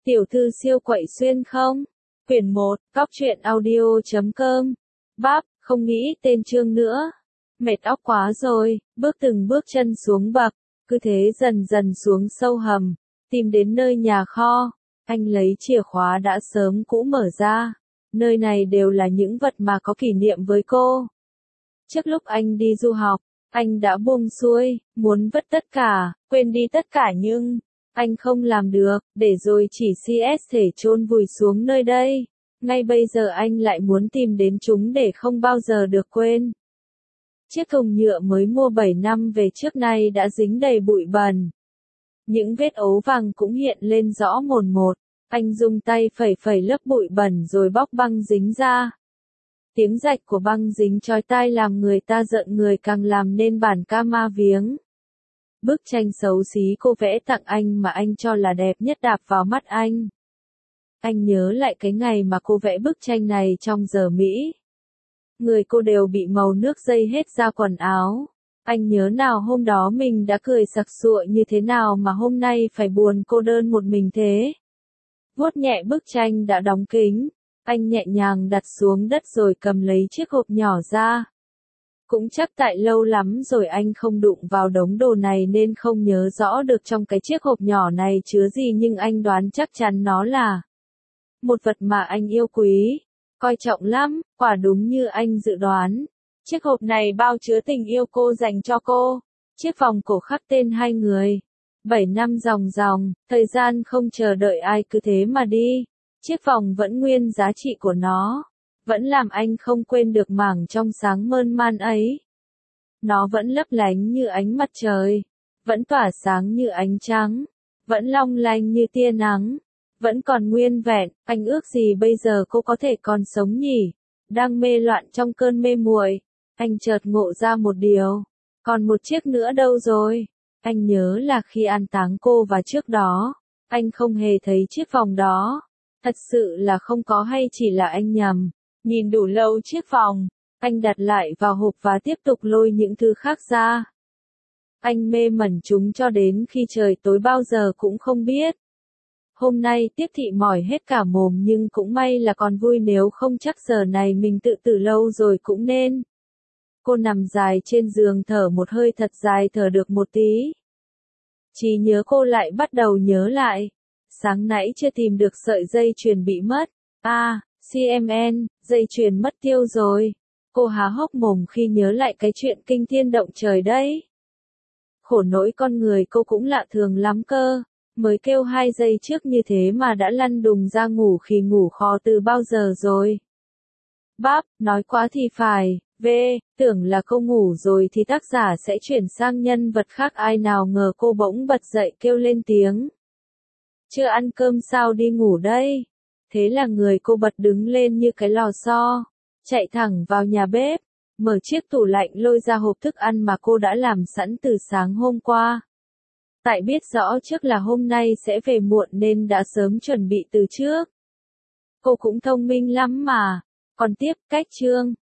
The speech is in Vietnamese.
Tiểu thư siêu quậy xuyên không? Quyển 1, Góc truyện audio.com. Báp, không nghĩ tên chương nữa. Mệt óc quá rồi, bước từng bước chân xuống bậc, cứ thế dần dần xuống sâu hầm, tìm đến nơi nhà kho. Anh lấy chìa khóa đã sớm cũ mở ra. Nơi này đều là những vật mà có kỷ niệm với cô. Trước lúc anh đi du học, anh đã buông xuôi, muốn vứt tất cả, quên đi tất cả nhưng anh không làm được, để rồi chỉ CS thể chôn vùi xuống nơi đây. Ngay bây giờ anh lại muốn tìm đến chúng để không bao giờ được quên. Chiếc thùng nhựa mới mua 7 năm về trước nay đã dính đầy bụi bẩn. Những vết ấu vàng cũng hiện lên rõ mồn một. Anh dùng tay phẩy phẩy lớp bụi bẩn rồi bóc băng dính ra. Tiếng rạch của băng dính chói tai làm người ta rợn người, càng làm nên bản ca ma viếng. Bức tranh xấu xí cô vẽ tặng anh mà anh cho là đẹp nhất đạp vào mắt anh. Anh nhớ lại cái ngày mà cô vẽ bức tranh này trong giờ Mỹ. Người cô đều bị màu nước dây hết ra quần áo. Anh nhớ nào hôm đó mình đã cười sặc sụa như thế nào mà hôm nay phải buồn cô đơn một mình thế. Vuốt nhẹ bức tranh đã đóng kính, anh nhẹ nhàng đặt xuống đất rồi cầm lấy chiếc hộp nhỏ ra. Cũng chắc tại lâu lắm rồi anh không đụng vào đống đồ này nên không nhớ rõ được trong cái chiếc hộp nhỏ này chứa gì, nhưng anh đoán chắc chắn nó là một vật mà anh yêu quý, coi trọng lắm. Quả đúng như anh dự đoán. Chiếc hộp này bao chứa tình yêu cô dành cho cô. Chiếc vòng cổ khắc tên hai người. 7 năm ròng ròng, thời gian không chờ đợi ai cứ thế mà đi. Chiếc vòng vẫn nguyên giá trị của nó. Vẫn làm anh không quên được mảng trong sáng mơn man ấy. Nó vẫn lấp lánh như ánh mặt trời. Vẫn tỏa sáng như ánh trắng. Vẫn long lanh như tia nắng. Vẫn còn nguyên vẹn. Anh ước gì bây giờ cô có thể còn sống nhỉ? Đang mê loạn trong cơn mê muội, anh chợt ngộ ra một điều. Còn một chiếc nữa đâu rồi? Anh nhớ là khi an táng cô và trước đó, anh không hề thấy chiếc vòng đó. Thật sự là không có hay chỉ là anh nhầm. Nhìn đủ lâu chiếc vòng, anh đặt lại vào hộp và tiếp tục lôi những thứ khác ra. Anh mê mẩn chúng cho đến khi trời tối bao giờ cũng không biết. Hôm nay tiếp thị mỏi hết cả mồm nhưng cũng may là còn vui, nếu không chắc giờ này mình tự tử lâu rồi cũng nên. Cô nằm dài trên giường thở một hơi thật dài, thở được một tí. Trí nhớ cô lại bắt đầu nhớ lại. Sáng nãy chưa tìm được sợi dây chuyền bị mất. CMN, dây chuyền mất tiêu rồi. Cô há hốc mồm khi nhớ lại cái chuyện kinh thiên động trời đấy. Khổ nỗi con người cô cũng lạ thường lắm cơ. Mới kêu 2 giây trước như thế mà đã lăn đùng ra ngủ, khi ngủ khó từ bao giờ rồi. Báp, nói quá thì phải. Tưởng là cô ngủ rồi thì tác giả sẽ chuyển sang nhân vật khác, ai nào ngờ cô bỗng bật dậy kêu lên tiếng. Chưa ăn cơm sao đi ngủ đây? Thế là người cô bật đứng lên như cái lò xo, chạy thẳng vào nhà bếp, mở chiếc tủ lạnh lôi ra hộp thức ăn mà cô đã làm sẵn từ sáng hôm qua. Tại biết rõ trước là hôm nay sẽ về muộn nên đã sớm chuẩn bị từ trước. Cô cũng thông minh lắm mà. Còn tiếp, cách chương.